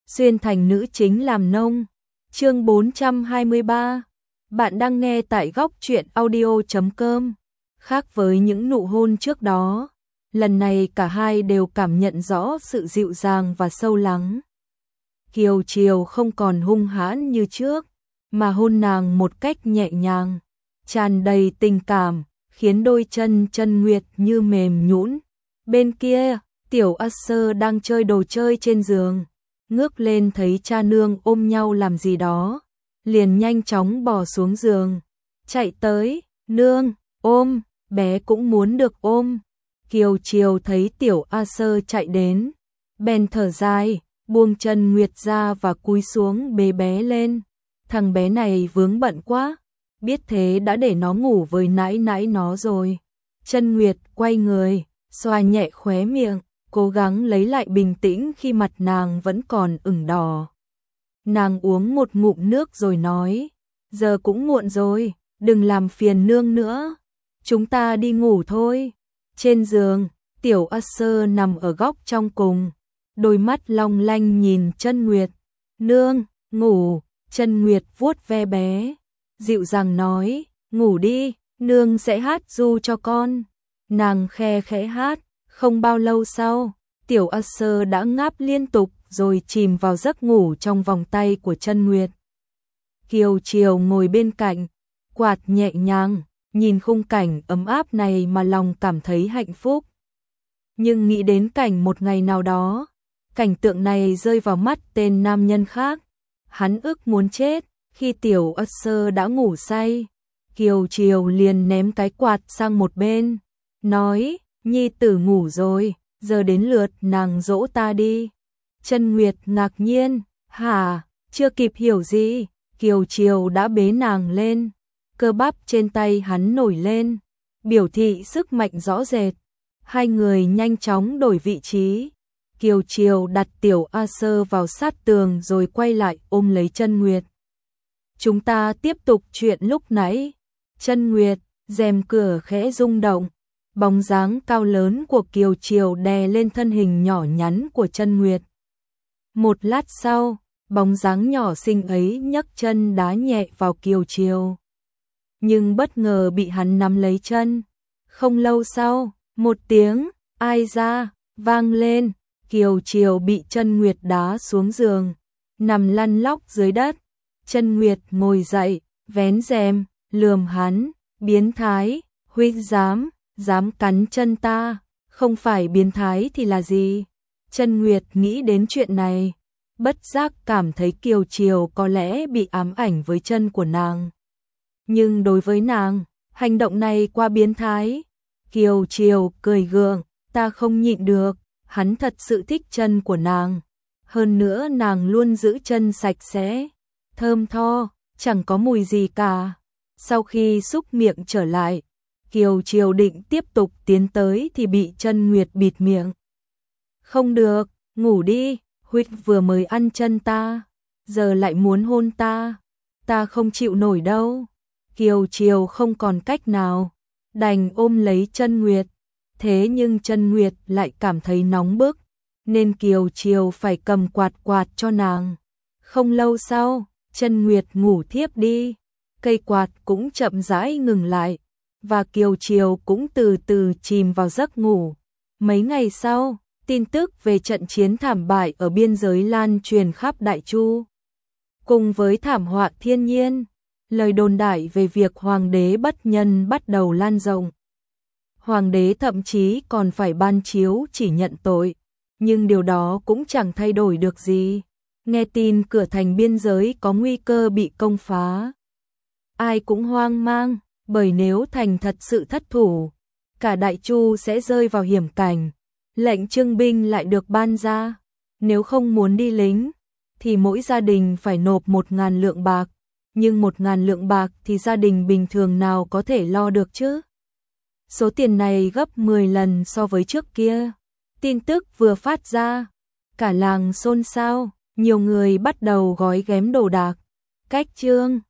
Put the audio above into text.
xuyên thành nữ chính làm nông. Chương 423. Bạn đang nghe tại góc truyện audio.com. Khác với những nụ hôn trước đó, lần này cả hai đều cảm nhận rõ sự dịu dàng và sâu lắng. Kiều Triều không còn hung hãn như trước, mà hôn nàng một cách nhẹ nhàng, tràn đầy tình cảm, khiến đôi chân Chân Nguyệt như mềm nhũn. Bên kia, Tiểu A Sơ đang chơi đồ chơi trên giường, ngước lên thấy cha nương ôm nhau làm gì đó, liền nhanh chóng bò xuống giường, chạy tới, nương, ôm, bé cũng muốn được ôm. Kiều Triều thấy Tiểu A Sơ chạy đến, bèn thở dài, buông Chân Nguyệt ra và cúi xuống bế bé lên. Thằng bé này vướng bận quá, biết thế đã để nó ngủ với nãi nãi nó rồi. Chân Nguyệt quay người, xoa nhẹ khóe miệng, cố gắng lấy lại bình tĩnh khi mặt nàng vẫn còn ửng đỏ. Nàng uống một ngụm nước rồi nói, giờ cũng muộn rồi, đừng làm phiền nương nữa, chúng ta đi ngủ thôi. Trên giường, Tiểu A Sơ nằm ở góc trong cùng, đôi mắt long lanh nhìn Chân Nguyệt. Nương, ngủ. Chân Nguyệt vuốt ve bé, dịu dàng nói, ngủ đi, nương sẽ hát ru cho con. Nàng khe khẽ hát, không bao lâu sau, Tiểu A Sơ đã ngáp liên tục rồi chìm vào giấc ngủ trong vòng tay của Chân Nguyệt. Kiều Triều ngồi bên cạnh, quạt nhẹ nhàng, nhìn khung cảnh ấm áp này mà lòng cảm thấy hạnh phúc. Nhưng nghĩ đến cảnh một ngày nào đó, cảnh tượng này rơi vào mắt tên nam nhân khác, hắn ức muốn chết. Khi Tiểu A Sơ đã ngủ say, Kiều Triều liền ném cái quạt sang một bên, nói, nhi tử ngủ rồi, giờ đến lượt nàng dỗ ta đi. Chân Nguyệt ngạc nhiên, hả, chưa kịp hiểu gì, Kiều Triều đã bế nàng lên, cơ bắp trên tay hắn nổi lên, biểu thị sức mạnh rõ rệt. Hai người nhanh chóng đổi vị trí. Kiều Triều đặt Tiểu A Sơ vào sát tường rồi quay lại ôm lấy Chân Nguyệt. Chúng ta tiếp tục chuyện lúc nãy. Chân Nguyệt, rèm cửa khẽ rung động, bóng dáng cao lớn của Kiều Triều đè lên thân hình nhỏ nhắn của Chân Nguyệt. Một lát sau, bóng dáng nhỏ xinh ấy nhấc chân đá nhẹ vào Kiều Triều, nhưng bất ngờ bị hắn nắm lấy chân. Không lâu sau, một tiếng ai ra vang lên, Kiều Triều bị Chân Nguyệt đá xuống giường, nằm lăn lóc dưới đất. Chân Nguyệt ngồi dậy, vén rèm, lườm hắn, biến thái, huynh dám cắn chân ta, không phải biến thái thì là gì? Chân Nguyệt nghĩ đến chuyện này, bất giác cảm thấy Kiều Triều có lẽ bị ám ảnh với chân của nàng. Nhưng đối với nàng, hành động này quá biến thái. Kiều Triều cười gượng, ta không nhịn được, hắn thật sự thích chân của nàng. Hơn nữa nàng luôn giữ chân sạch sẽ, thơm tho, chẳng có mùi gì cả. Sau khi xúc miệng trở lại, Kiều Triều định tiếp tục tiến tới thì bị Chân Nguyệt bịt miệng. Không được, ngủ đi, huynh vừa mới ăn chân ta, giờ lại muốn hôn ta không chịu nổi đâu. Kiều Triều không còn cách nào, đành ôm lấy Chân Nguyệt. Thế nhưng Chân Nguyệt lại cảm thấy nóng bức, nên Kiều Triều phải cầm quạt cho nàng. Không lâu sau, Chân Nguyệt ngủ thiếp đi, cây quạt cũng chậm rãi ngừng lại, và Kiều Triều cũng từ từ chìm vào giấc ngủ. Mấy ngày sau, tin tức về trận chiến thảm bại ở biên giới lan truyền khắp Đại Chu. Cùng với thảm họa thiên nhiên, lời đồn đại về việc hoàng đế bất nhân bắt đầu lan rộng. Hoàng đế thậm chí còn phải ban chiếu chỉ nhận tội, nhưng điều đó cũng chẳng thay đổi được gì. Nghe tin cửa thành biên giới có nguy cơ bị công phá, ai cũng hoang mang, bởi nếu thành thật sự thất thủ, cả Đại Chu sẽ rơi vào hiểm cảnh. Lệnh trưng binh lại được ban ra, nếu không muốn đi lính, thì mỗi gia đình phải nộp 1.000 lượng bạc, nhưng 1.000 lượng bạc thì gia đình bình thường nào có thể lo được chứ? Số tiền này gấp 10 lần so với trước kia. Tin tức vừa phát ra, cả làng xôn xao, nhiều người bắt đầu gói ghém đồ đạc. Cách chương